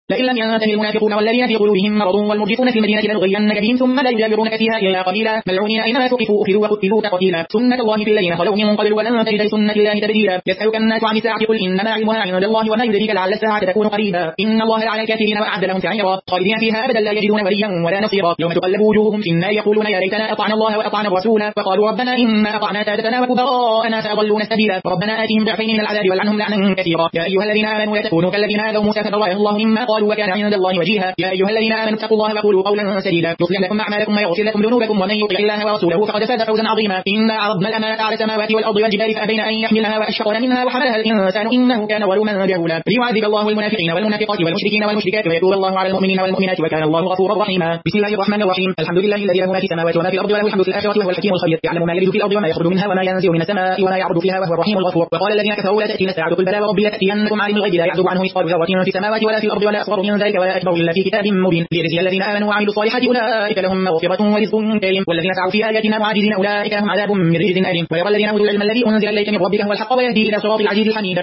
لئن لم ينته المنافقون والذين في قلوبهم مرض والمرجفون في المدينة لنغيرنك بهم ثم لا يجاورونك فيها إلا قليلا ملعونين أينما ثقفوا أخذوا وقتلوا تقتيلا سنة الله في الذين خلوا من قبل ولن تجد لسنة الله تبديلا يسألك الناس عن الساعة قل إنما علمها عند الله وما يدريك لعل الساعة تكون قريبا إن الله لعن الكافرين وأعد لهم سعيرا خالدين فيها أبدا لا يجدون وليا ولا نصيرا يوم تقلب وجوههم في النار يقولون يا ليتنا أطعنا الله وأطعنا الرسول وقالوا ربنا إنا أطعنا سادتنا وكبراءنا فأضلونا السبيلا ربنا آتهم ضعفين من العذاب والعنهم لعنا كثيرا يا أيها الذين آمنوا لا تكونوا كالذين آذوا موسى فبرأه الله مما قالوا وكان عند الله وجيها يا أيها الذين آمنوا اتقوا الله وقولوا قولا سديدا يصلح لكم أعمالكم ويغفر لكم ذنوبكم ومن يطع الله ورسوله فقد فاز فوزا عظيما إنا عرضنا الأمانة على السماوات والأرض والجبال فأبين أن يحملها وأشفقن منها وحملها الإنسان إنه كان ظلوما جهولا ليعذب الله المنافقين والمنافقات والمشركين والمشركات ويتوب الله على المؤمنين والمؤمنات وكان الله غفورا رحيما بسم الله الرحمن الرحيم الحمد لله الذي له ما في السماوات وما في الأرض وله الحمد في الآخرة وهو الحكيم الخبير يعلم ما يلج في الأرض وما يخرج منها وما ينزل من السماء وما يعرض فيها وهو الرحيم الغفور وقال الذين كفروا لا تأتينا الساعة قل بلى وربي لتأتينكم عالم الغيب لا يعزب عنه مثقال ذرة في السماوات ولا في الأرض ولا أصغر من ذلك ولا أكبر إلا في كتاب مبين ليجزي الذين آمنوا وعملوا الصالحات أولئك لهم مغفرة ورزق كريم والذين سعوا في آياتنا معاجزين أولئك لهم عذاب من رجز أليم ويرى الذين أوتوا العلم الذي أنزل إليك من ربك هو الحق ويهدي إلى صراط العزيز الحميد